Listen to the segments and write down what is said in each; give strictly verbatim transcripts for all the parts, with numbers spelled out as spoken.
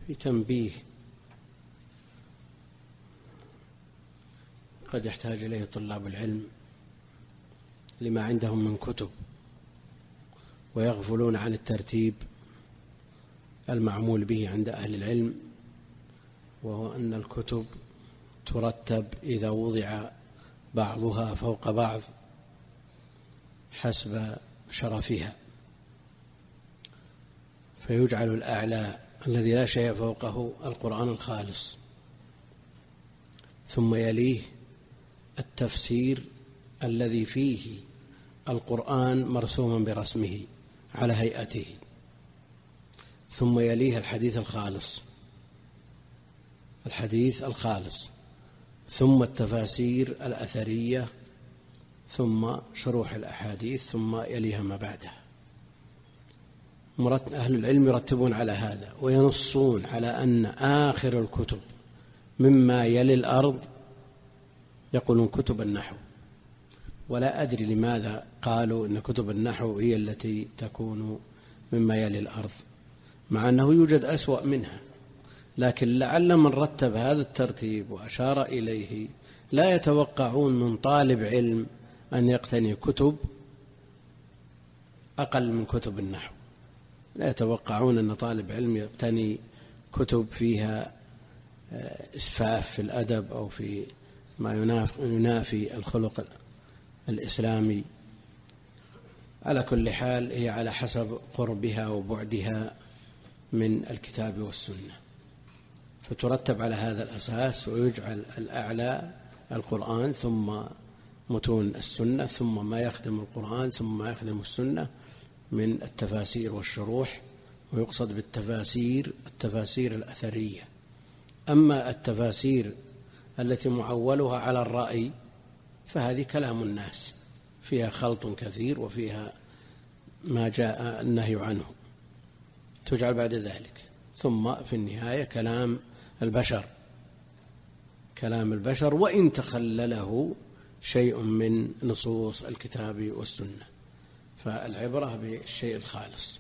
في تنبيه قد يحتاج إليه طلاب العلم لما عندهم من كتب ويغفلون عن الترتيب المعمول به عند أهل العلم، وهو أن الكتب ترتب إذا وضع بعضها فوق بعض حسب شرفها، فيجعل الأعلى الذي لا شيء فوقه القرآن الخالص، ثم يليه التفسير الذي فيه القرآن مرسوما برسمه على هيئته، ثم يليه الحديث الخالص الحديث الخالص ثم التفاسير الأثرية، ثم شروح الأحاديث، ثم يليها ما بعدها. أهل العلم يرتبون على هذا وينصون على أن آخر الكتب مما يلي الأرض يقولون كتب النحو، ولا أدري لماذا قالوا إن كتب النحو هي التي تكون مما يلي الأرض، مع أنه يوجد أسوأ منها، لكن لعل من رتب هذا الترتيب وأشار إليه لا يتوقعون من طالب علم أن يقتني كتب أقل من كتب النحو، لا يتوقعون أن طالب علم يقتني كتب فيها إسفاف في الأدب أو في ما ينافي الخلق الإسلامي. على كل حال هي على حسب قربها وبعدها من الكتاب والسنة، فترتب على هذا الأساس، ويجعل الأعلى القرآن ثم متون السنة ثم ما يخدم القرآن ثم ما يخدم السنة من التفاسير والشروح، ويقصد بالتفاسير التفاسير الأثرية. أما التفاسير التي معولها على الرأي فهذه كلام الناس، فيها خلط كثير وفيها ما جاء النهي عنه، تجعل بعد ذلك. ثم في النهاية كلام البشر كلام البشر وإن تخلله شيء من نصوص الكتاب والسنة، فالعبرة بالشيء الخالص.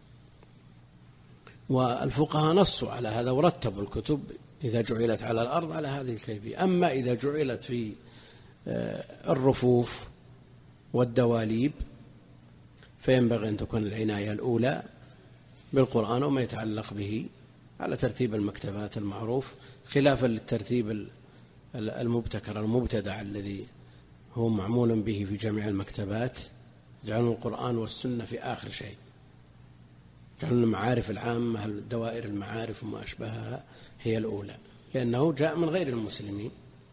والفقهاء نصوا على هذا ورتبوا الكتب إذا جعلت على الأرض على هذه الكيفية. أما إذا جعلت في الرفوف والدواليب فينبغي أن تكون العناية الأولى بالقرآن وما يتعلق به على ترتيب المكتبات المعروف، خلافا للترتيب المبتكر المبتدع الذي هو معمول به في جميع المكتبات، يجعلون القرآن والسنة في آخر شيء، يجعلون المعارف العامة دوائر المعارف وما أشبهها هي الأولى، لأنه جاء من غير المسلمين.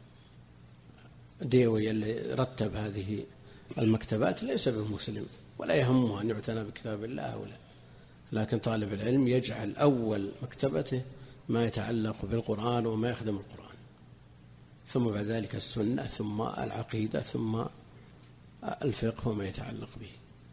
ديوي اللي رتب هذه المكتبات ليس بالمسلم ولا يهمه أن يعتنى بكتاب الله أو لا، لكن طالب العلم يجعل أول مكتبته ما يتعلق بالقرآن وما يخدم القرآن، ثم بعد ذلك السنة، ثم العقيدة، ثم الفقه وما يتعلق به.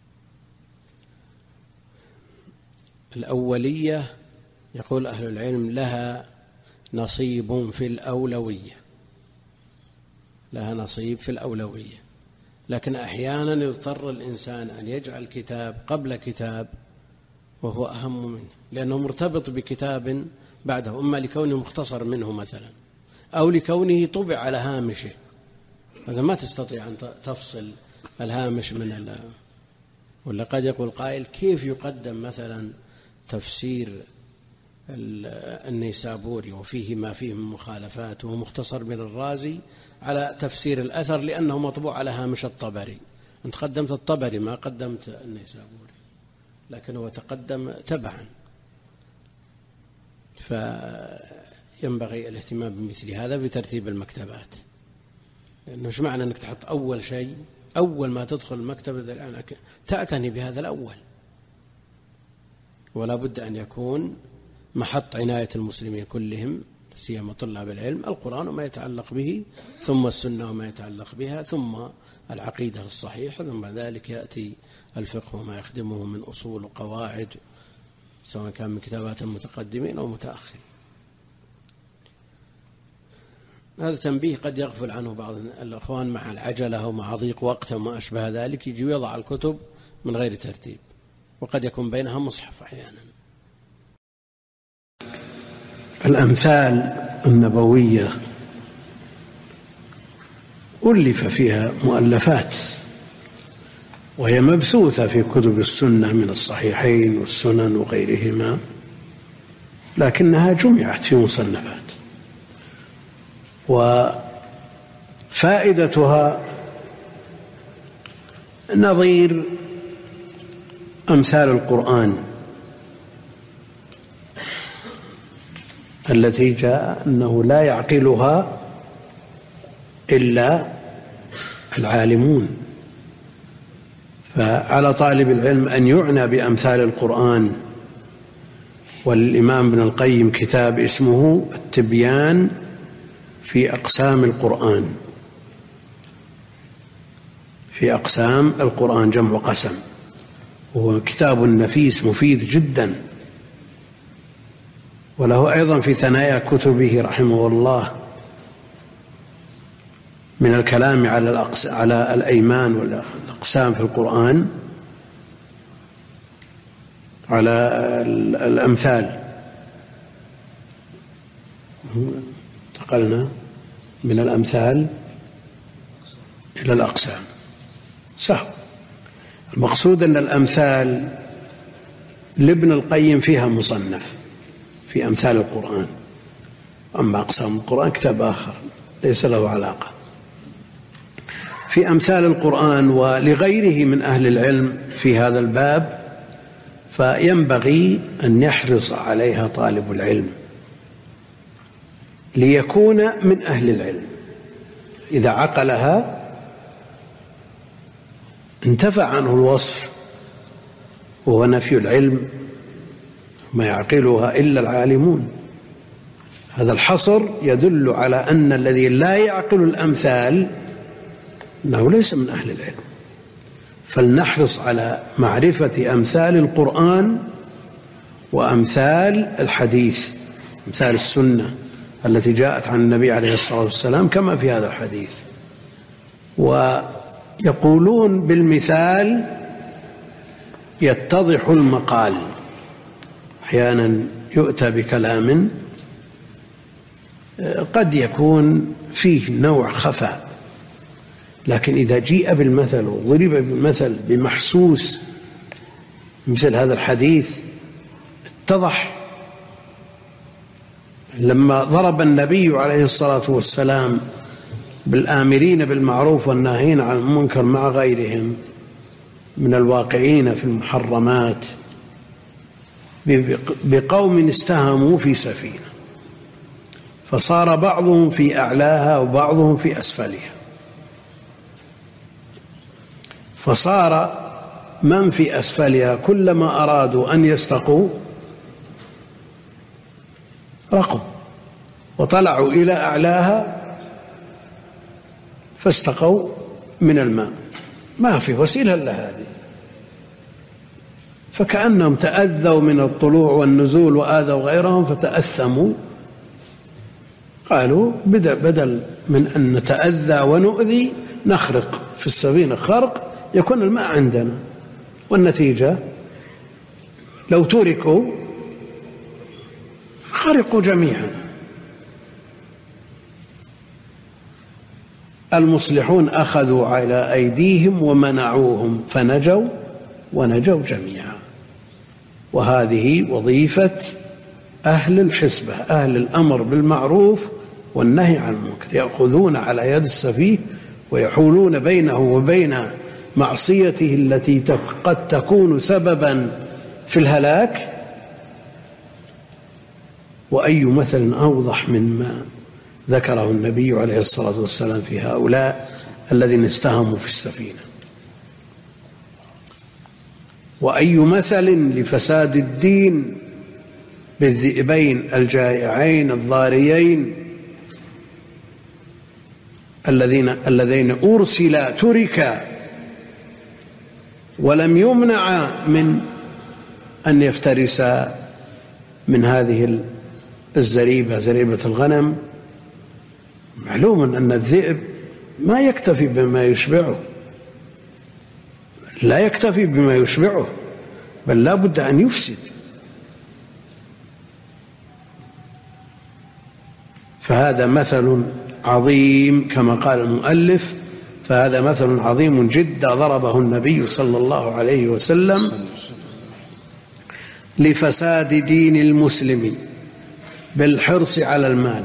الأولية يقول أهل العلم لها نصيب في الأولوية لها نصيب في الأولوية لكن أحيانا يضطر الإنسان أن يجعل كتاب قبل كتاب وهو أهم منه، لأنه مرتبط بكتاب بعده، إما لكونه مختصر منه مثلا أو لكونه طبع على هامشه، هذا ما تستطيع أن تفصل الهامش من ال... ولا قد يقول قائل كيف يقدم مثلا تفسير النيسابوري وفيه ما فيه من مخالفات وهو مختصر من الرازي على تفسير الأثر لأنه مطبوع على هامش الطبري. أنت قدمت الطبري ما قدمت النيسابوري، لكن هو تقدم تبعا، فينبغي الاهتمام بمثل هذا بترتيب المكتبات. لأنه مش معنى أنك تحط أول شيء أول ما تدخل المكتبة تعتني بهذا الأول، ولا بد أن يكون محط عناية المسلمين كلهم سيما طلاب العلم القرآن وما يتعلق به، ثم السنة وما يتعلق بها، ثم العقيدة الصحيحة، ثم بعد ذلك يأتي الفقه وما يخدمه من أصول وقواعد سواء كان من كتابات المتقدمين أو متأخرين. هذا تنبيه قد يغفل عنه بعض الأخوان مع العجلة ومع ضيق وقت وما أشبه ذلك، يجي ويضع الكتب من غير ترتيب، وقد يكون بينها مصحف أحيانا. الأمثال النبوية ألف فيها مؤلفات، وهي مبثوثة في كتب السنة من الصحيحين والسنن وغيرهما، لكنها جمعت في مصنفات. وفائدتها نظير أمثال القرآن التي جاء أنه لا يعقلها إلا العالمون، فعلى طالب العلم أن يعنى بأمثال القرآن. والإمام ابن القيم كتاب اسمه التبيان في أقسام القرآن، في أقسام القرآن جمع قسم، وهو كتاب نفيس مفيد جدا. وله أيضا في ثنايا كتبه رحمه الله من الكلام على الأقس... على الأيمان والأقسام في القرآن على الأمثال. انتقلنا من الأمثال إلى الأقسام، سهو. المقصود أن الأمثال لابن القيم فيها مصنف في أمثال القرآن، أما أقسام القرآن كتاب آخر ليس له علاقة. في أمثال القرآن ولغيره من أهل العلم في هذا الباب، فينبغي أن يحرص عليها طالب العلم ليكون من أهل العلم. إذا عقلها انتفع عنه الوصف، وهو نفي العلم، ما يعقلها إلا العالمون. هذا الحصر يدل على أن الذي لا يعقل الأمثال أنه ليس من أهل العلم. فلنحرص على معرفة أمثال القرآن وأمثال الحديث، أمثال السنة التي جاءت عن النبي عليه الصلاة والسلام كما في هذا الحديث. ويقولون بالمثال يتضح المقال. أحيانا يؤتى بكلام قد يكون فيه نوع خفاء، لكن إذا جيء بالمثل وضرب بالمثل بمحسوس مثل هذا الحديث اتضح. لما ضرب النبي عليه الصلاة والسلام بالآمرين بالمعروف والناهين عن المنكر مع غيرهم من الواقعين في المحرمات بقوم استهموا في سفينة، فصار بعضهم في أعلاها وبعضهم في أسفلها، فصار من في أسفلها كلما أرادوا أن يستقوا رقوا، وطلعوا إلى أعلاها فاستقوا من الماء، ما في وسيلة إلا هذه. فكأنهم تأذوا من الطلوع والنزول وآذوا غيرهم فتأثموا، قالوا بدل من أن نتأذى ونؤذي نخرق في السفينة خرق يكون الماء عندنا، والنتيجة لو تركوا خرقوا جميعا. المصلحون أخذوا على أيديهم ومنعوهم فنجوا ونجوا جميعا. وهذه وظيفة أهل الحسبة، أهل الأمر بالمعروف والنهي عن المنكر، يأخذون على يد السفيه ويحولون بينه وبين معصيته التي قد تكون سببا في الهلاك. وأي مثل أوضح مما ذكره النبي عليه الصلاة والسلام في هؤلاء الذين استهموا في السفينة. وأي مثل لفساد الدين بالذئبين الجائعين الضاريين الذين الذين أرسلا تركا ولم يمنع من أن يفترسا من هذه الزريبة، زريبة الغنم. معلوم أن الذئب ما يكتفي بما يشبعه، لا يكتفي بما يشبعه، بل لا بد أن يفسد. فهذا مثل عظيم كما قال المؤلف، فهذا مثل عظيم جدا ضربه النبي صلى الله عليه وسلم لفساد دين المسلم بالحرص على المال،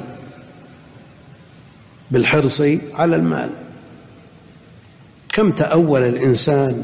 بالحرص على المال. كم تأول الإنسان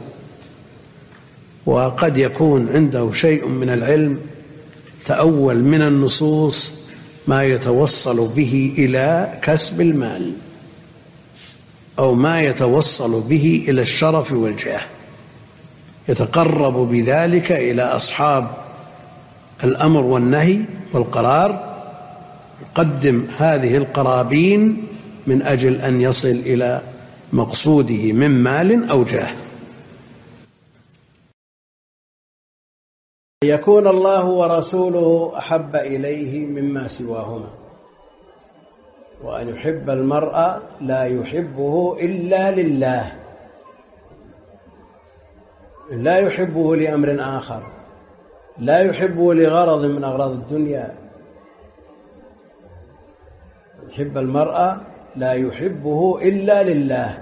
وقد يكون عنده شيء من العلم، تأول من النصوص ما يتوصل به إلى كسب المال أو ما يتوصل به إلى الشرف والجاه، يتقرب بذلك إلى أصحاب الأمر والنهي والقرار، يقدم هذه القرابين من أجل أن يصل إلى مقصوده من مال أو جاه. يكون الله ورسوله أحب إليه مما سواهما، وأن يحب المرء لا يحبه إلا لله، لا يحبه لأمر آخر، لا يحبه لغرض من أغراض الدنيا. يحب المرء لا يحبه إلا لله.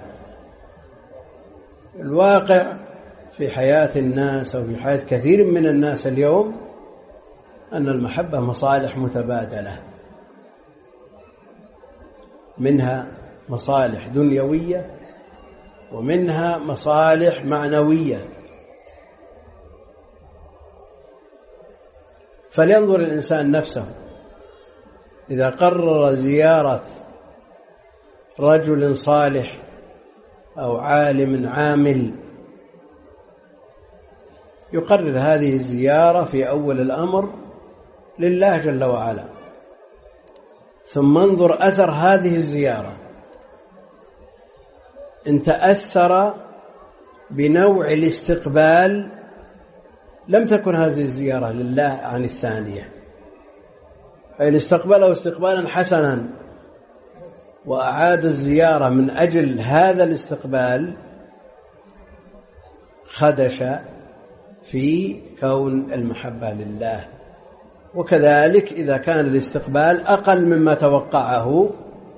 الواقع في حياة الناس أو في حياة كثير من الناس اليوم أن المحبة مصالح متبادلة، منها مصالح دنيوية ومنها مصالح معنوية. فلينظر الإنسان نفسه، إذا قرر زيارة رجل صالح أو عالم عامل يقرر هذه الزيارة في أول الأمر لله جل وعلا، ثم انظر أثر هذه الزيارة. إن تأثر بنوع الاستقبال لم تكن هذه الزيارة لله عن الثانية، فإن استقبله استقبالا حسنا وأعاد الزيارة من أجل هذا الاستقبال خدش في كون المحبة لله. وكذلك إذا كان الاستقبال أقل مما توقعه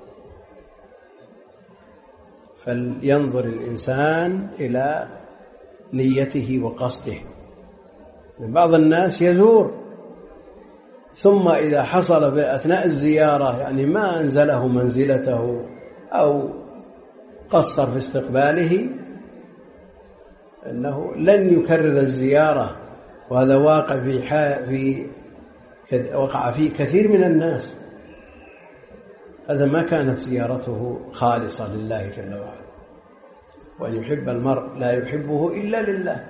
فلينظر الإنسان إلى نيته وقصده. بعض الناس يزور ثم إذا حصل في أثناء الزيارة يعني ما أنزله منزلته أو قصر في استقباله أنه لن يكرر الزيارة، وهذا واقع في في وقع فيه كثير من الناس. هذا ما كانت زيارته خالصة لله جل وعلا. وأن يحب المرء لا يحبه إلا لله.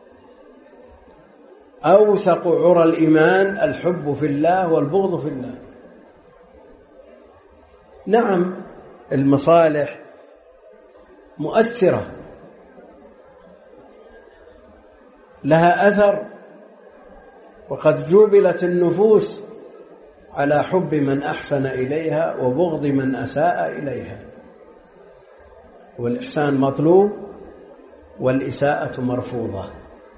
أوثق عرى الإيمان الحب في الله والبغض في الله. نعم المصالح مؤثرة، لها أثر، وقد جبلت النفوس على حب من أحسن إليها وبغض من أساء إليها، والإحسان مطلوب والإساءة مرفوضة،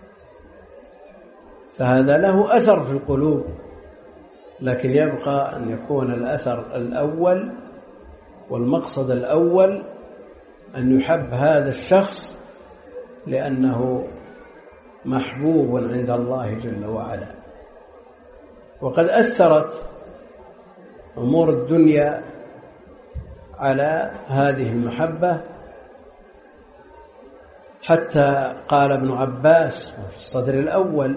فهذا له أثر في القلوب. لكن يبقى أن يكون الأثر الأول والمقصد الأول أن يحب هذا الشخص لأنه محبوب عند الله جل وعلا. وقد أثرت أمور الدنيا على هذه المحبة، حتى قال ابن عباس في الصدر الأول: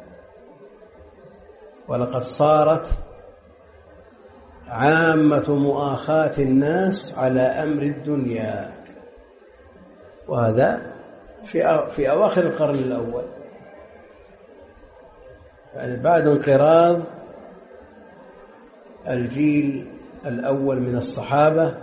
ولقد صارت عامة مؤاخاة الناس على أمر الدنيا. وهذا في في أواخر القرن الأول، يعني بعد انقراض الجيل الأول من الصحابة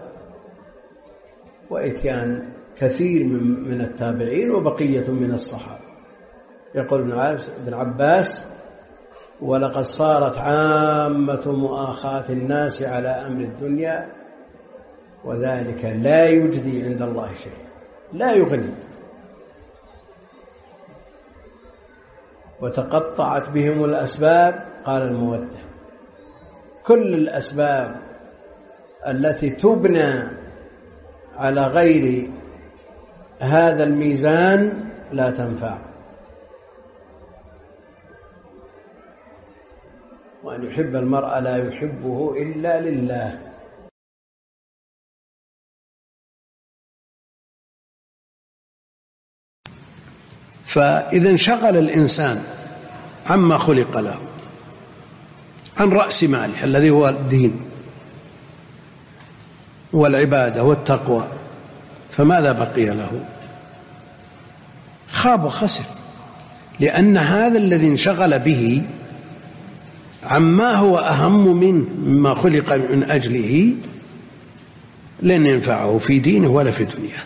وإتيان كثير من من التابعين وبقية من الصحابة. يقول ابن عباس: ولقد صارت عامة مؤاخاة الناس على أمر الدنيا وذلك لا يجدي عند الله شيء، لا يغني. وتقطعت بهم الأسباب، قال المودة، كل الأسباب التي تبنى على غير هذا الميزان لا تنفع. وأن يحب المرء لا يحبه إلا لله. فإذا انشغل الإنسان عما خلق له، عن رأس ماله الذي هو الدين والعبادة والتقوى، فماذا بقي له؟ خاب وخسر، لأن هذا الذي انشغل به عما هو أهم منه مما خلق من أجله لن ينفعه في دينه ولا في دنياه.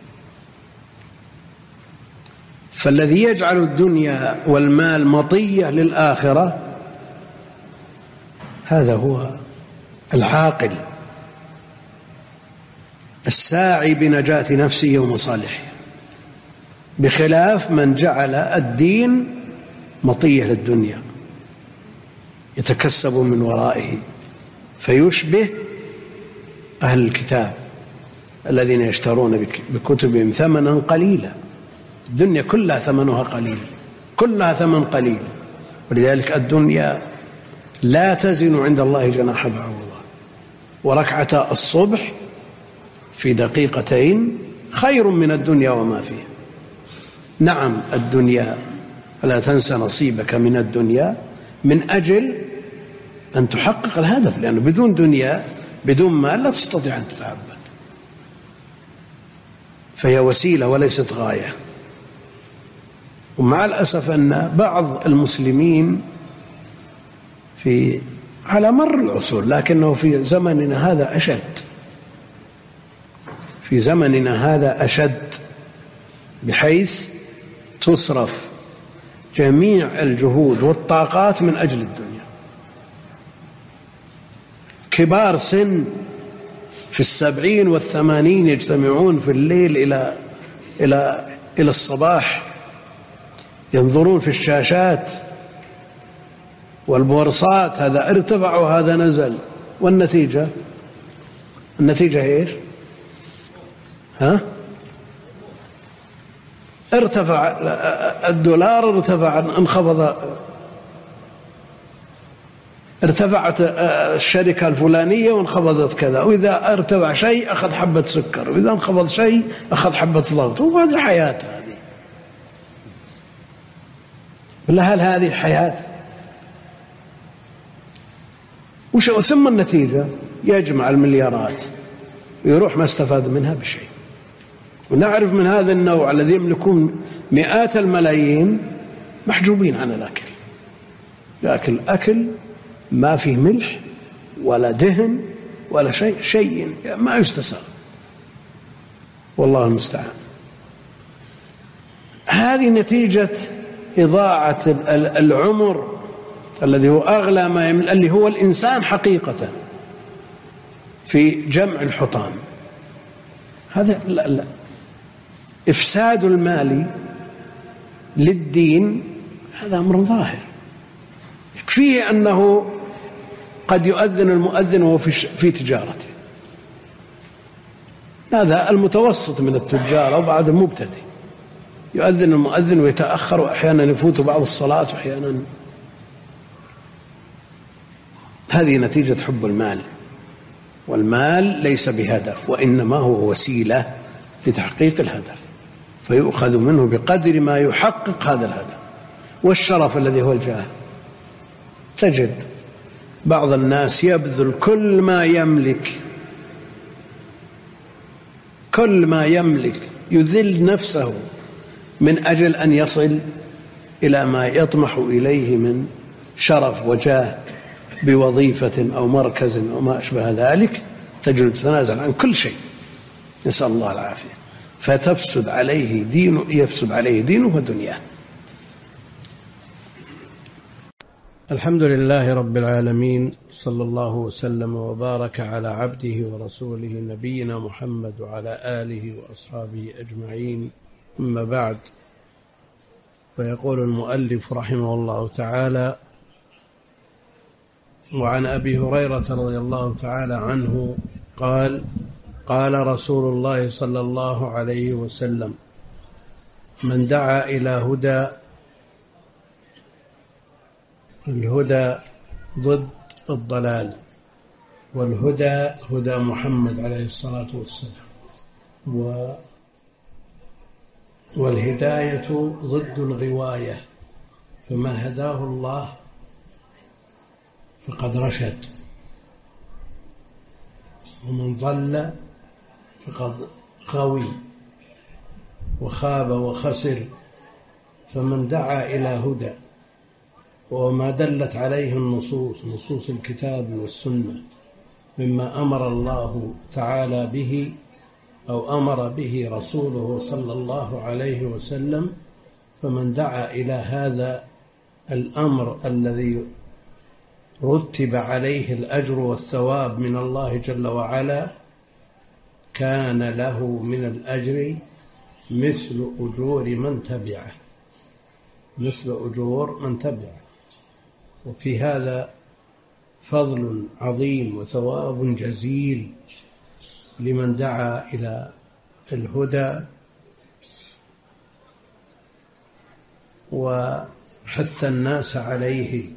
فالذي يجعل الدنيا والمال مطية للآخرة هذا هو العاقل الساعي بنجاة نفسه ومصالحه، بخلاف من جعل الدين مطية للدنيا يتكسب من ورائه، فيشبه أهل الكتاب الذين يشترون بكتبهم ثمنا قليلا. الدنيا كلها ثمنها قليل، كلها ثمن قليل، ولذلك الدنيا لا تزن عند الله جناح بعوضة. وركعتا الصبح في دقيقتين خير من الدنيا وما فيها. نعم الدنيا، لا تنسى نصيبك من الدنيا من أجل أن تحقق الهدف، لأنه بدون دنيا بدون مال لا تستطيع أن تتعبد، فهي وسيلة وليست غاية. ومع الأسف أن بعض المسلمين في على مر العصور، لكنه في زمننا هذا أشد، في زمننا هذا أشد، بحيث تصرف جميع الجهود والطاقات من أجل الدنيا. كبار سن في السبعين والثمانين يجتمعون في الليل إلى إلى إلى الصباح، ينظرون في الشاشات والبورصات، هذا ارتفع وهذا نزل، والنتيجة النتيجة ايش؟ ها؟ ارتفع الدولار، ارتفع انخفض، ارتفعت الشركة الفلانية وانخفضت كذا، وإذا ارتفع شيء أخذ حبة سكر، وإذا انخفض شيء أخذ حبة ضغط. وهذه حياة هذه، ولا هل هذه حياة؟ وش ثم النتيجة؟ يجمع المليارات ويروح ما استفاد منها بشيء. ونعرف من هذا النوع الذي يملكون مئات الملايين محجوبين عن الأكل، يأكل أكل ما فيه ملح ولا دهن ولا شيء، شيء ما يستساغ، والله المستعان. هذه نتيجة إضاعة العمر الذي هو أغلى ما يملك، اللي هو الإنسان حقيقة، في جمع الحطام. هذا لا لا. إفساد المال للدين هذا أمر ظاهر، يكفيه أنه قد يؤذن المؤذن وهو في, في تجارته، هذا المتوسط من التجار وبعد المبتدئ، يؤذن المؤذن ويتأخر، وأحيانا يفوت بعض الصلاة وأحيانا. هذه نتيجة حب المال، والمال ليس بهدف، وإنما هو وسيلة لتحقيق الهدف، فيؤخذ منه بقدر ما يحقق هذا الهدف. والشرف الذي هو الجاه، تجد بعض الناس يبذل كل ما يملك، كل ما يملك يذل نفسه من أجل أن يصل إلى ما يطمح إليه من شرف وجاه بوظيفة أو مركز أو ما أشبه ذلك، تجد تتنازل عن كل شيء، نسأل الله العافية، فتفسد عليه دينه، يفسد عليه دينه ودنياه. الحمد لله رب العالمين، صلى الله وسلم وبارك على عبده ورسوله نبينا محمد وعلى آله وأصحابه أجمعين، أما بعد. فيقول المؤلف رحمه الله تعالى: وعن أبي هريرة رضي الله تعالى عنه قال قال رسول الله صلى الله عليه وسلم: من دعا إلى هدى، الهدى ضد الضلال، والهدى هدى محمد عليه الصلاة والسلام، والهداية ضد الغواية، فمن هداه الله فقد رشد، ومن ضل فقد غوي وخاب وخسر. فمن دعا إلى هدى وما دلت عليه النصوص، نصوص الكتاب والسنة، مما أمر الله تعالى به أو أمر به رسوله صلى الله عليه وسلم، فمن دعا إلى هذا الأمر الذي رتب عليه الأجر والثواب من الله جل وعلا، كان له من الأجر مثل أجور من تبعه، مثل أجور من تبعه. وفي هذا فضل عظيم وثواب جزيل لمن دعا إلى الهدى وحث الناس عليه.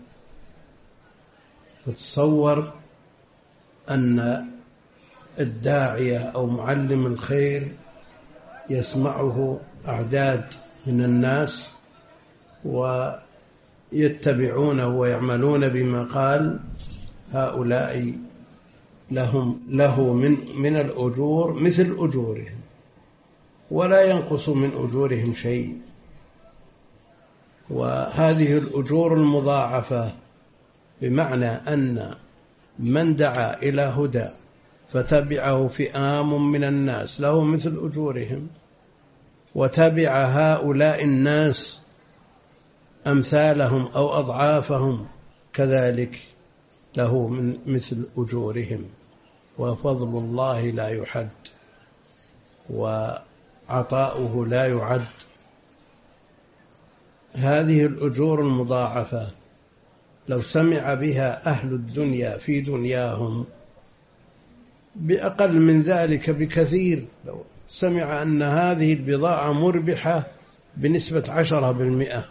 وتصور أن الداعية أو معلم الخير يسمعه أعداد من الناس ويتبعونه ويعملون بما قال، هؤلاء لهم له من من الأجور مثل أجورهم، ولا ينقص من أجورهم شيء. وهذه الأجور المضاعفة، بمعنى أن من دعا إلى هدى فتبعه فئام من الناس له مثل أجورهم، وتبع هؤلاء الناس أمثالهم أو أضعافهم كذلك له من مثل أجورهم. وفضل الله لا يحد، وعطاؤه لا يعد. هذه الأجور المضاعفة لو سمع بها أهل الدنيا في دنياهم بأقل من ذلك بكثير، لو سمع أن هذه البضاعة مربحة بنسبة عشرة بالمئة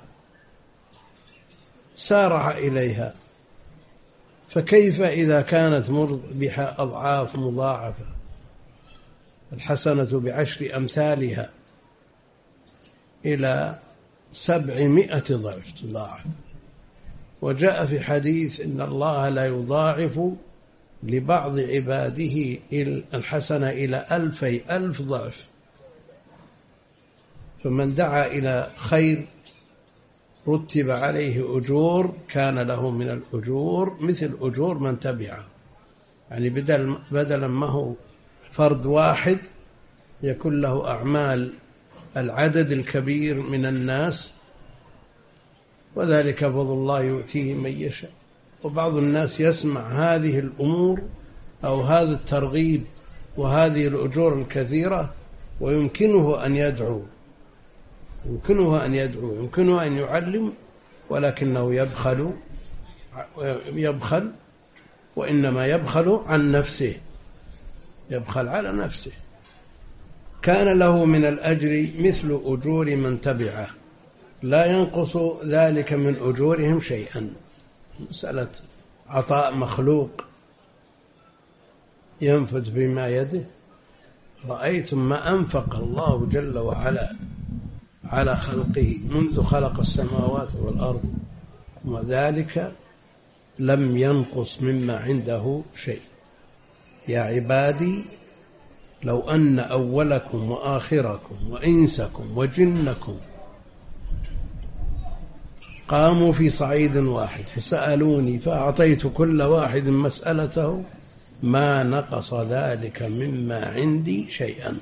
سارع إليها، فكيف إذا كانت مربحة أضعاف مضاعفة، الحسنة بعشر أمثالها إلى سبعمائة ضعف تضاعف. وجاء في حديث إن الله لا يضاعف لبعض عباده الحسنة إلى ألفي ألف ضعف. فمن دعا إلى خير رتب عليه أجور، كان له من الأجور مثل أجور من تبعه، يعني بدل بدلا ما هو فرد واحد يكون له أعمال العدد الكبير من الناس، وذلك فضل الله يؤتيه من يشاء. وبعض الناس يسمع هذه الأمور أو هذا الترغيب وهذه الأجور الكثيرة ويمكنه أن يدعو، يمكنه أن يدعو يمكنه أن يعلم، ولكنه يبخل يبخل وإنما يبخل عن نفسه، يبخل على نفسه. كان له من الأجر مثل أجور من تبعه، لا ينقص ذلك من أجورهم شيئا. مسألة عطاء مخلوق ينفذ بما يده. رأيتم ما أنفق الله جل وعلا على خلقه منذ خلق السماوات والأرض، وذلك لم ينقص مما عنده شيء. يا عبادي لو أن أولكم وآخركم وإنسكم وجنكم قاموا في صعيد واحد فسألوني فأعطيت كل واحد مسألته ما نقص ذلك مما عندي شيئا.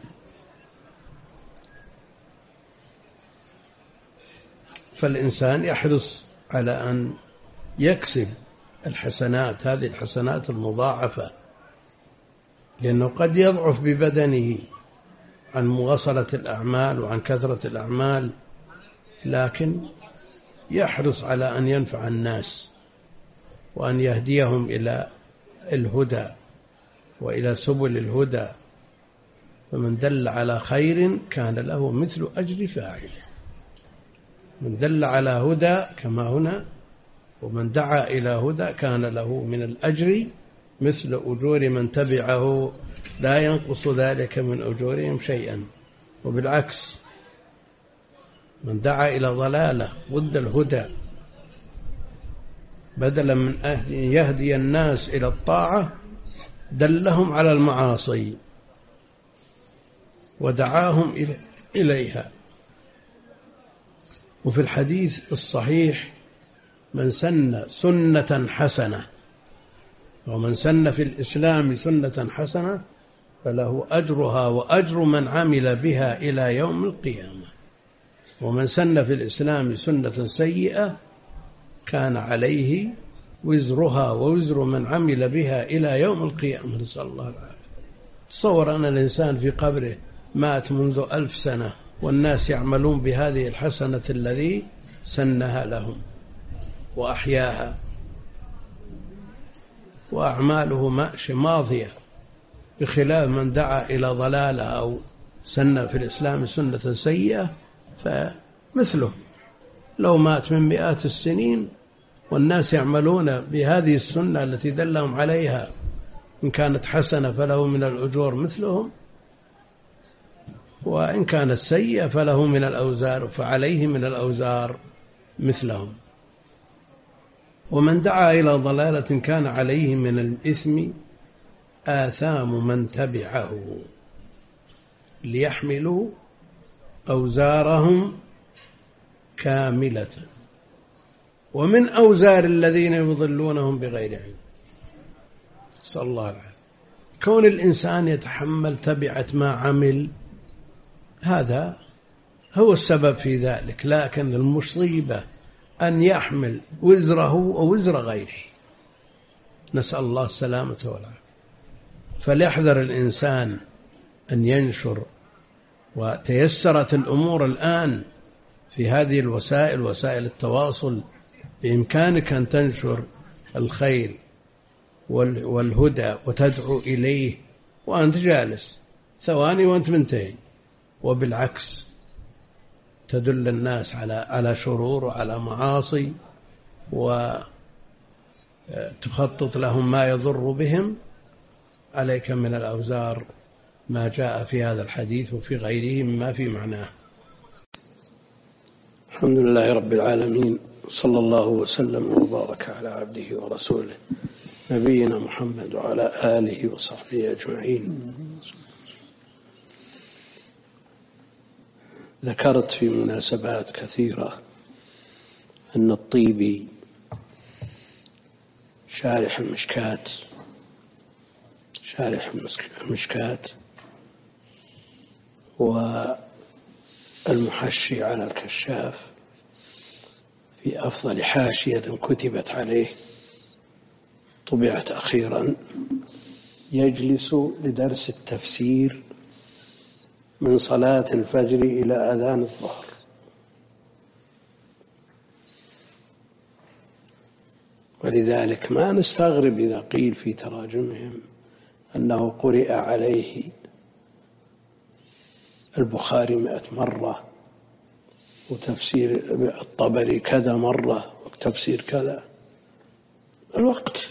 فالإنسان يحرص على أن يكسب الحسنات، هذه الحسنات المضاعفة، لأنه قد يضعف ببدنه عن مواصلة الأعمال وعن كثرة الأعمال، لكن يحرص على أن ينفع الناس وأن يهديهم إلى الهدى وإلى سبل الهدى، فمن دل على خير كان له مثل أجر فاعله. من دل على هدى كما هنا، ومن دعا إلى هدى كان له من الأجر مثل أجور من تبعه لا ينقص ذلك من أجورهم شيئا. وبالعكس، من دعا إلى ضلالة ضد الهدى بدلا من أن يهدي الناس إلى الطاعة دلهم على المعاصي ودعاهم إليها. وفي الحديث الصحيح: من سن سنة حسنة، ومن سن في الإسلام سنة حسنة فله أجرها وأجر من عمل بها إلى يوم القيامة، ومن سن في الإسلام سنة سيئة كان عليه وزرها ووزر من عمل بها إلى يوم القيامة، نسأل الله العافية. تصور أن الإنسان في قبره مات منذ ألف سنة والناس يعملون بهذه الحسنة الذي سنها لهم وأحياها، وأعماله ماضية، بخلاف من دعا إلى ضلالة أو سن في الإسلام سنة سيئة فمثله لو مات من مئات السنين والناس يعملون بهذه السنة التي دلهم عليها، إن كانت حسنة فله من الأجور مثلهم، وإن كانت سيئة فله من الأوزار فعليه من الأوزار مثلهم. ومن دعا إلى ضلالة كان عليه من الإثم آثام من تبعه ليحملوا أوزارهم كاملة ومن أوزار الذين يضلونهم بغير علم. صلى الله عليه. كون الإنسان يتحمل تبعة ما عمل هذا هو السبب في ذلك، لكن المصيبة أن يحمل وزره ووزر غيره، نسأل الله السلامة والعافية. فليحذر الإنسان أن ينشر، وتيسرت الأمور الآن في هذه الوسائل، وسائل التواصل، بإمكانك أن تنشر الخير والهدى وتدعو إليه وأنت جالس ثواني وأنت منتهي، وبالعكس تدل الناس على على شرور وعلى معاصي وتخطط لهم ما يضر بهم. عليك من الأوزار ما جاء في هذا الحديث وفي غيره مما في معناه. الحمد لله رب العالمين، صلى الله وسلم وبارك على عبده ورسوله نبينا محمد وعلى آله وصحبه أجمعين. ذكرت في مناسبات كثيرة أن الطيبي شارح المشكات شارح المشكات والمحشي على الكشاف في أفضل حاشية كتبت عليه طبعت أخيرا يجلس لدرس التفسير من صلاة الفجر إلى أذان الظهر. ولذلك ما نستغرب إذا قيل في تراجمهم أنه قرئ عليه البخاري مئة مرة، وتفسير الطبري كذا مرة، وتفسير كذا. الوقت،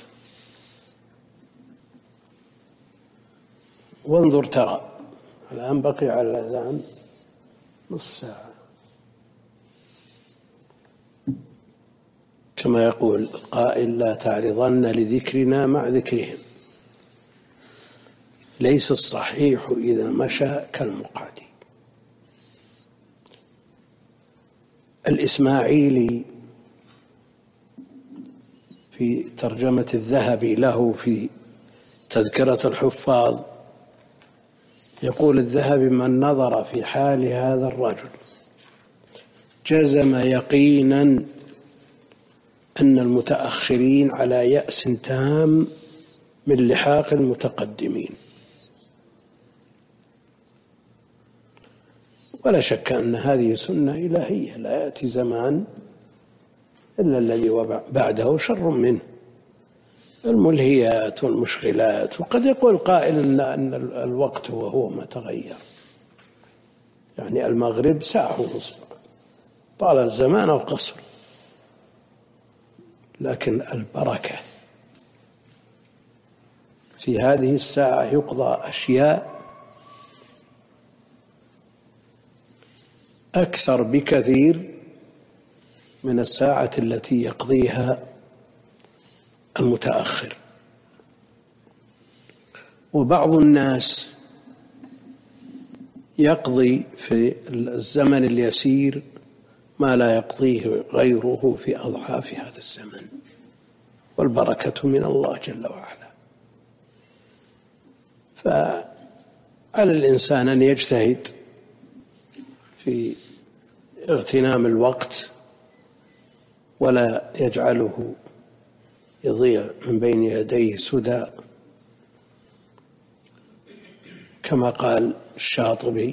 وانظر ترى الآن بقي على الأذان نصف ساعة، كما يقول القائل: لا تعرضن لذكرنا مع ذكرهم، ليس الصحيح إذا مشى كالمقعد. الإسماعيلي في ترجمة الذهبي له في تذكرة الحفاظ يقول الذهبي: من نظر في حال هذا الرجل جزم يقينا أن المتأخرين على يأس تام من لحاق المتقدمين. ولا شك أن هذه سنة إلهية، لا يأتي زمان إلا الذي بعده شر منه، الملهيات والمشغلات. وقد يقول قائل إن, أن الوقت هو هو ما تغير، يعني المغرب ساعة ونصف، طال الزمان أو قصر، لكن البركة في هذه الساعة يقضى أشياء أكثر بكثير من الساعة التي يقضيها المتأخر. وبعض الناس يقضي في الزمن اليسير ما لا يقضيه غيره في أضعاف هذا الزمن، والبركة من الله جل وعلا. فعلى الإنسان أن يجتهد في اغتنام الوقت ولا يجعله يضيع من بين يديه سدى، كما قال الشاطبي: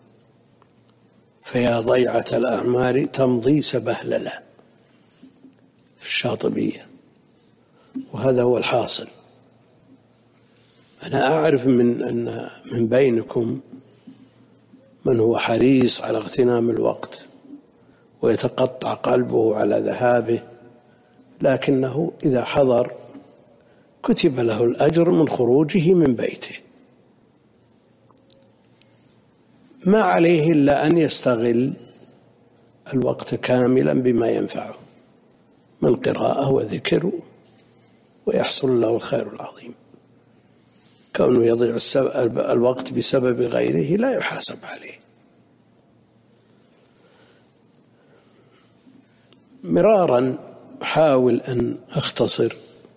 فيا ضيعة الأعمار تمضي سبهللا، في الشاطبية. وهذا هو الحاصل. أنا أعرف من أن من بينكم من هو حريص على اغتنام الوقت ويتقطع قلبه على ذهابه، لكنه إذا حضر كتب له الأجر من خروجه من بيته، ما عليه إلا أن يستغل الوقت كاملا بما ينفعه من قراءة وذكر، ويحصل له الخير العظيم. كونه يضيع الوقت بسبب غيره لا يحاسب عليه. مرارا أحاول أن أختصر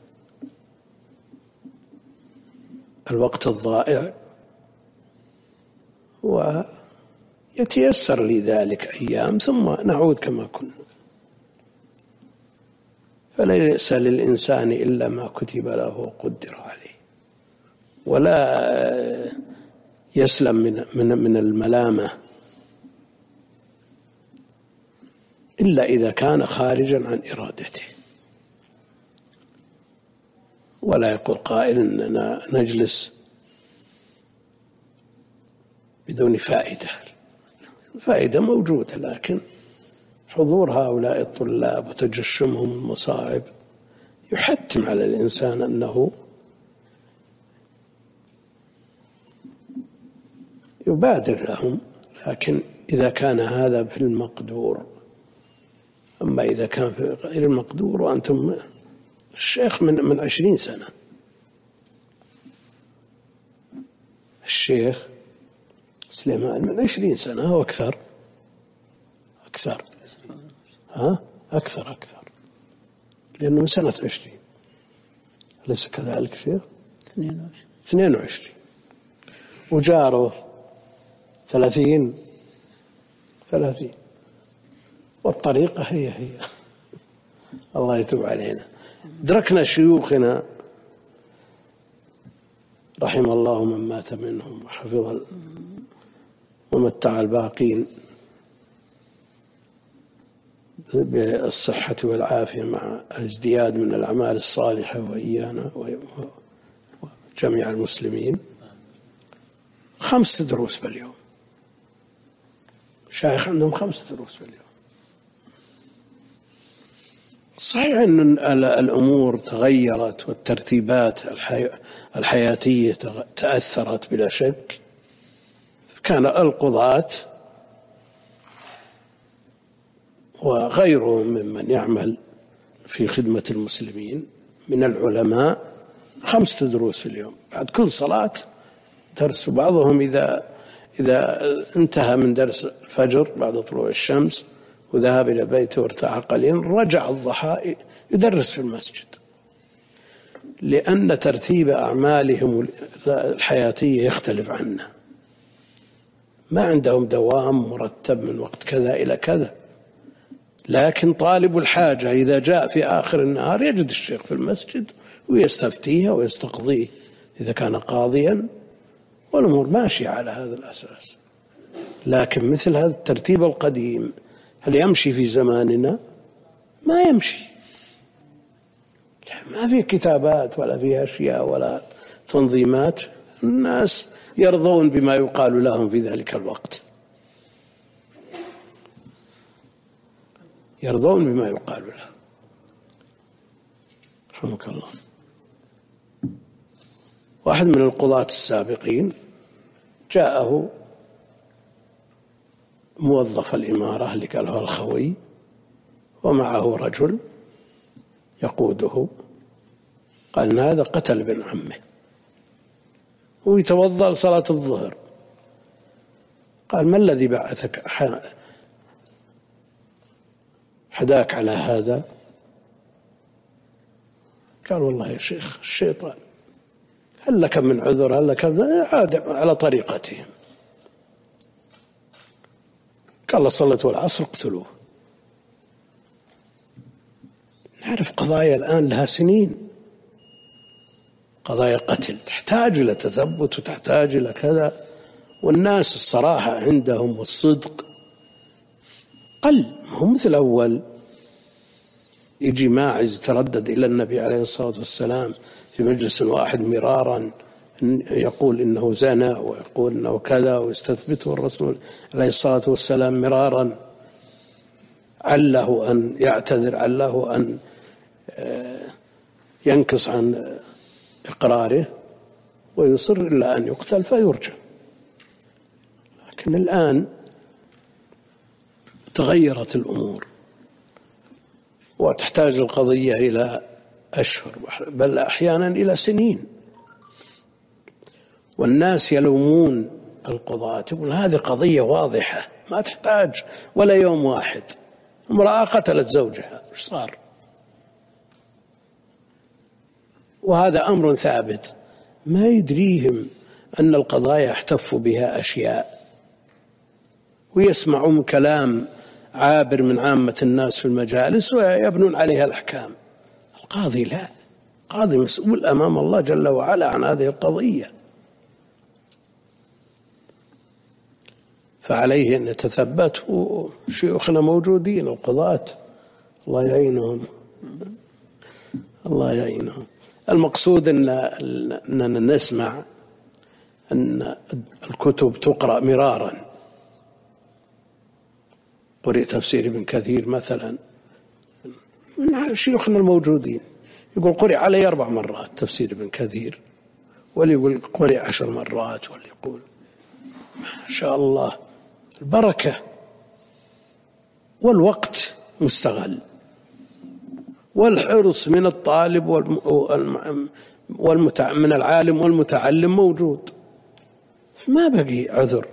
الوقت الضائع، ويتيسر لي ذلك أيام ثم نعود كما كنا. فليس للإنسان إلا ما كتب له وقدر عليه، ولا يسلم من من من الملامة إلا إذا كان خارجا عن إرادته. ولا يقول قائل إننا نجلس بدون فائدة. الفائدة موجودة، لكن حضور هؤلاء الطلاب وتجشمهم المصاعب يحتم على الإنسان أنه يبادر لهم، لكن إذا كان هذا في المقدور. أما إذا كان في غير المقدور، وأنتم الشيخ من من عشرين سنة، الشيخ سليمان من عشرين سنة أو أكثر أكثر ها أكثر أكثر لأنه من سنة عشرين، أليس كذلك شيخ؟ اثنين وعشرين، وجاره ثلاثين ثلاثين، والطريقة هي هي. الله يتوب علينا. دركنا شيوخنا رحم الله من مات منهم وحفظ ومتع الباقين بالصحة والعافية مع الازدياد من الأعمال الصالحة، وإيانا وجميع المسلمين. خمس دروس باليوم، شيخ عندهم خمس دروس باليوم. صحيح أن الأمور تغيرت والترتيبات الحياتية تأثرت بلا شك. كان القضاة وغيرهم ممن يعمل في خدمة المسلمين من العلماء خمسة دروس في اليوم بعد كل صلاة درس. وبعضهم إذا إذا انتهى من درس الفجر بعد طلوع الشمس وذهب إلى بيته وارتاح قليلا، رجع الضحى يدرس في المسجد، لأن ترتيب أعمالهم الحياتية يختلف عنا. ما عندهم دوام مرتب من وقت كذا إلى كذا. لكن طالب الحاجة إذا جاء في آخر النهار يجد الشيخ في المسجد ويستفتيه ويستقضيه إذا كان قاضيا، والأمور ماشية على هذا الأساس. لكن مثل هذا الترتيب القديم هل يمشي في زماننا؟ ما يمشي. ما في كتابات ولا في أشياء ولا تنظيمات، الناس يرضون بما يقال لهم في ذلك الوقت، يرضون بما يقال لهم. رحمك الله. واحد من القضاة السابقين جاءه موظف الإمارة اللي قاله الخوي، ومعه رجل يقوده، قال إن هذا قتل ابن عمه ويتوضأ لصلاة الظهر. قال ما الذي بعثك حداك على هذا؟ قال والله يا شيخ الشيطان، هل لك من عذر؟ هل لك عاد على طريقتهم. قال صلت العصر اقتلوه. نعرف قضايا الآن لها سنين، قضايا قتل تحتاج إلى تثبت وتحتاج إلى كذا، والناس الصراحة عندهم والصدق قل، هم مثل أول. يجي ماعز يتردد إلى النبي عليه الصلاة والسلام في مجلس واحد مرارا يقول إنه زنى ويقول إنه كذا، ويستثبته الرسول عليه الصلاة والسلام مرارا، عله أن يعتذر، عله أن ينكص عن إقراره، ويصر إلا أن يقتل فيرجى. لكن الآن تغيرت الأمور، وتحتاج القضية إلى أشهر بل أحيانا إلى سنين، والناس يلومون القضاة يقول هذه قضية واضحة ما تحتاج ولا يوم واحد. امرأة قتلت زوجها، إيش صار؟ وهذا أمر ثابت، ما يدريهم أن القضايا احتفوا بها أشياء، ويسمعون كلام عابر من عامة الناس في المجالس ويبنون عليها الأحكام. القاضي لا، القاضي مسؤول أمام الله جل وعلا عن هذه القضية، فعليه أن يتثبت. شيوخنا موجودين القضاة، الله يعينهم، الله يعينهم. المقصود أن أننا نسمع أن الكتب تقرأ مرارا، قرئ تفسير ابن كثير مثلا من شيوخنا الموجودين، يقول قرئ علي أربع مرات تفسير ابن كثير، واللي يقول قرئ عشر مرات، واللي يقول ما شاء الله البركة، والوقت مستغل، والحرص من الطالب والمتع... من العالم والمتعلم موجود، ما بقي عذر.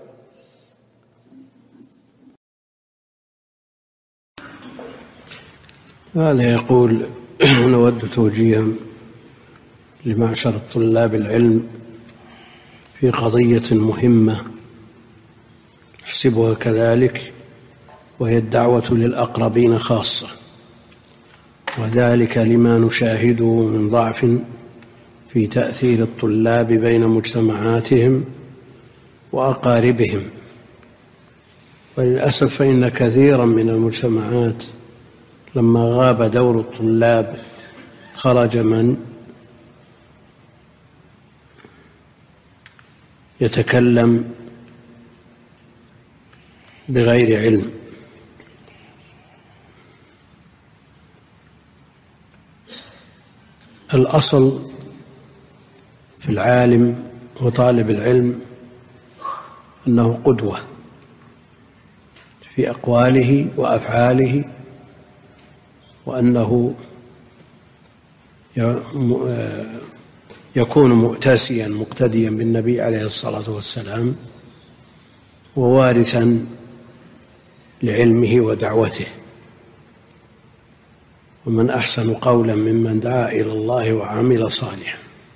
هذا يقول نود توجيها لمعشر الطلاب العلم في قضية مهمة أحسبها كذلك، وهي الدعوة للأقربين خاصة، وذلك لما نشاهده من ضعف في تأثير الطلاب بين مجتمعاتهم وأقاربهم. وللأسف فإن كثيرا من المجتمعات لما غاب دور الطلاب خرج من يتكلم بغير علم. الأصل في العالم وطالب العلم أنه قدوة في أقواله وأفعاله، وأنه يكون مؤتسيا مقتديا بالنبي عليه الصلاة والسلام، ووارثا لعلمه ودعوته. ومن أحسن قولا ممن دعا إلى الله وعمل صالحا.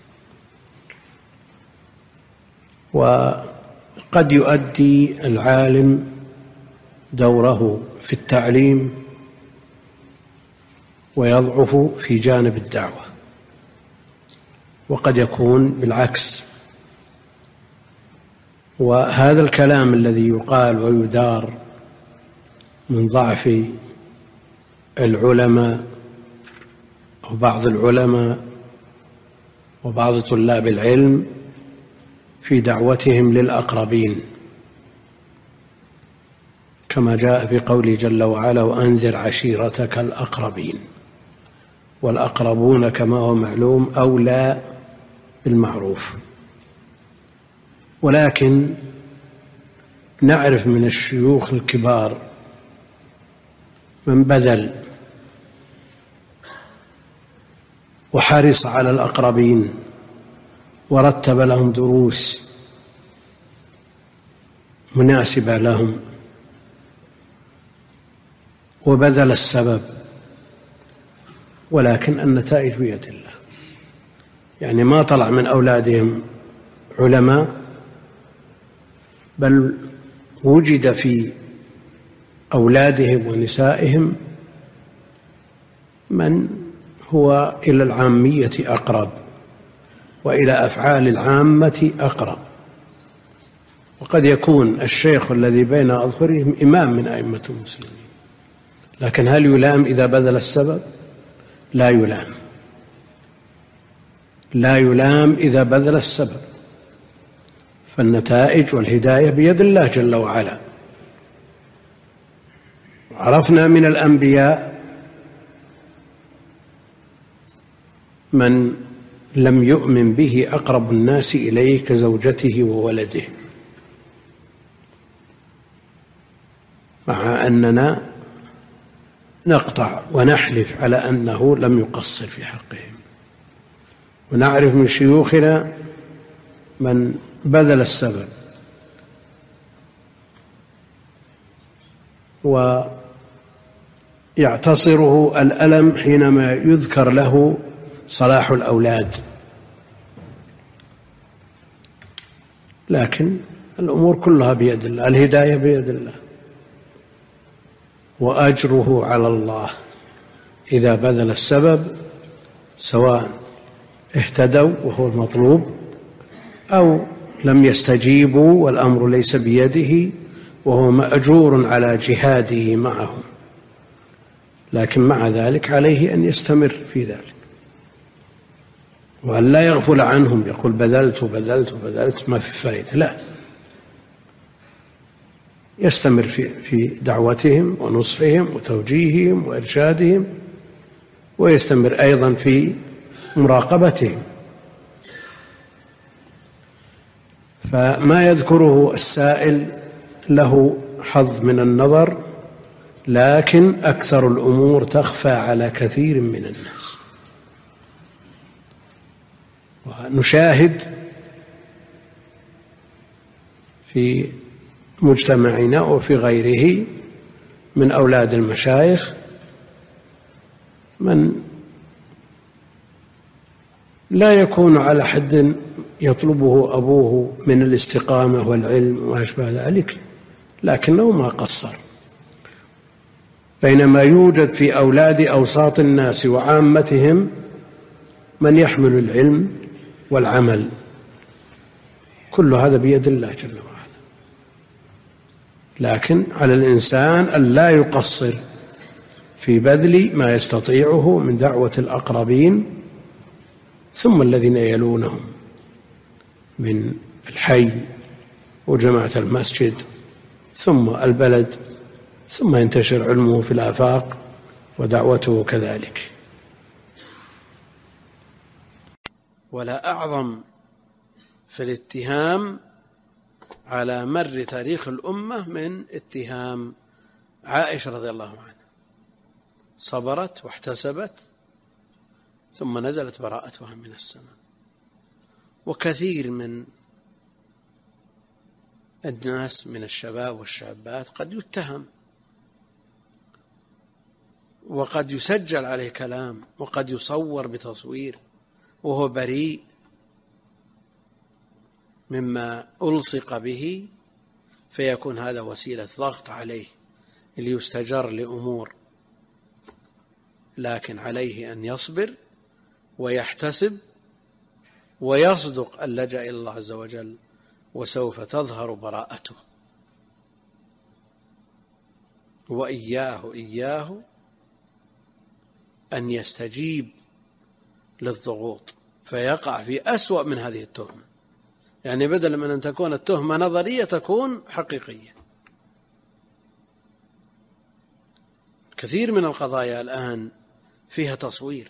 وقد يؤدي العالم دوره في التعليم ويضعف في جانب الدعوة، وقد يكون بالعكس. وهذا الكلام الذي يقال ويدار من ضعف العلماء أو بعض العلماء وبعض طلاب العلم في دعوتهم للأقربين، كما جاء في قوله جل وعلا: وأنذر عشيرتك الأقربين. والأقربون كما هو معلوم أولى بالمعروف، ولكن نعرف من الشيوخ الكبار من بذل وحرص على الأقربين ورتب لهم دروس مناسبة لهم وبذل السبب، ولكن النتائج بيد الله. يعني ما طلع من أولادهم علماء، بل وجد في أولادهم ونسائهم من هو إلى العامية أقرب وإلى أفعال العامة أقرب. وقد يكون الشيخ الذي بين أظهرهم إمام من أئمة المسلمين، لكن هل يلام إذا بذل السبب؟ لا يلام، لا يلام إذا بذل السبب، فالنتائج والهداية بيد الله جل وعلا. عرفنا من الأنبياء من لم يؤمن به أقرب الناس إليه كزوجته وولده، مع أننا نقطع ونحلف على أنه لم يقصر في حقهم. ونعرف من شيوخنا من بذل السبب ويعتصره الألم حينما يذكر له صلاح الأولاد، لكن الأمور كلها بيد الله، الهداية بيد الله، وأجره على الله إذا بذل السبب، سواء اهتدوا وهو المطلوب أو لم يستجيبوا والأمر ليس بيده وهو مأجور على جهاده معهم، لكن مع ذلك عليه أن يستمر في ذلك وأن لا يغفل عنهم يقول بذلت بذلت بذلت ما في فائدة، لا، يستمر في في دعوتهم ونصحهم وتوجيههم وإرشادهم، ويستمر أيضا في مراقبتهم. فما يذكره السائل له حظ من النظر، لكن أكثر الأمور تخفى على كثير من الناس. ونشاهد في مجتمعنا وفي غيره من أولاد المشايخ من لا يكون على حد يطلبه أبوه من الاستقامة والعلم وما أشبه ذلك، لكنه ما قصر، بينما يوجد في أولاد أوساط الناس وعامتهم من يحمل العلم والعمل، كل هذا بيد الله جل وعلا. لكن على الإنسان أن لا يقصر في بذل ما يستطيعه من دعوة الأقربين، ثم الذين يلونهم من الحي وجماعة المسجد ثم البلد، ثم ينتشر علمه في الآفاق ودعوته كذلك. ولا أعظم في الاتهام على مر تاريخ الأمة من اتهام عائشة رضي الله عنها، صبرت واحتسبت ثم نزلت براءتها من السماء. وكثير من الناس من الشباب والشابات قد يتهم وقد يسجل عليه كلام وقد يصور بتصوير وهو بريء مما ألصق به، فيكون هذا وسيلة ضغط عليه ليستجر لأمور، لكن عليه أن يصبر ويحتسب ويصدق اللجأ إلى الله عز وجل، وسوف تظهر براءته. وإياه إياه أن يستجيب للضغوط، فيقع في أسوأ من هذه التهمة. يعني بدل من أن تكون التهمة نظرية تكون حقيقية. كثير من القضايا الآن فيها تصوير،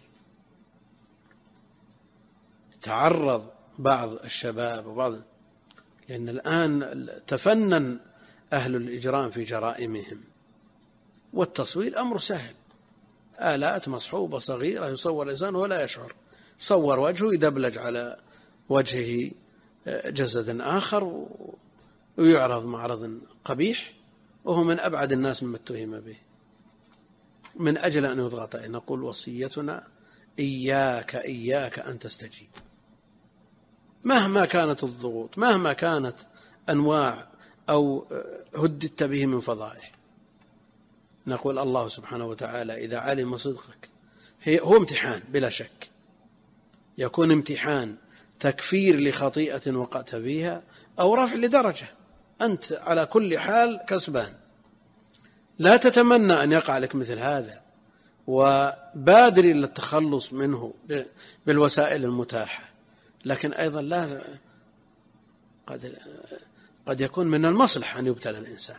تعرض بعض الشباب وبعض، لأن الآن تفنن أهل الإجرام في جرائمهم، والتصوير أمر سهل، آلات مصحوبة صغيرة يصور الإنسان ولا يشعر، صور وجهه يدبلج على وجهه جسد آخر ويعرض معرض قبيح، وهو من أبعد الناس مما اتهم به. من أجل أن يضغط نقول وصيتنا إياك إياك أن تستجيب، مهما كانت الضغوط، مهما كانت أنواع أو هددت به من فضائح. نقول الله سبحانه وتعالى إذا علم صدقك، هو امتحان بلا شك، يكون امتحان تكفير لخطيئة وقعت فيها أو رفع لدرجة، أنت على كل حال كسبان. لا تتمنى أن يقع لك مثل هذا، وبادر إلى التخلص منه بالوسائل المتاحة، لكن أيضا لا قد, قد يكون من المصلحة أن يبتلى الإنسان،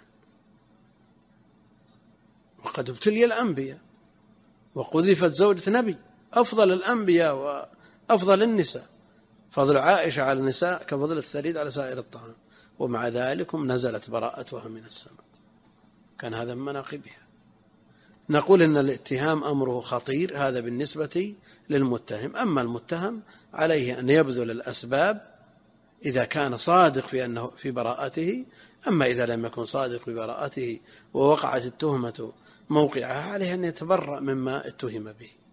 وقد ابتلي الأنبياء وقذفت زوجة نبي أفضل الأنبياء وأفضل النساء، فضل عائشة على النساء كفضل الثريد على سائر الطعام، ومع ذلك نزلت براءتها من السماء، كان هذا من مناقبها. نقول إن الاتهام أمره خطير، هذا بالنسبة للمتهم. أما المتهم عليه أن يبذل الأسباب إذا كان صادق في أنه في براءته، أما إذا لم يكن صادق في براءته ووقعت التهمة موقعها عليه أن يتبرأ مما اتهم به.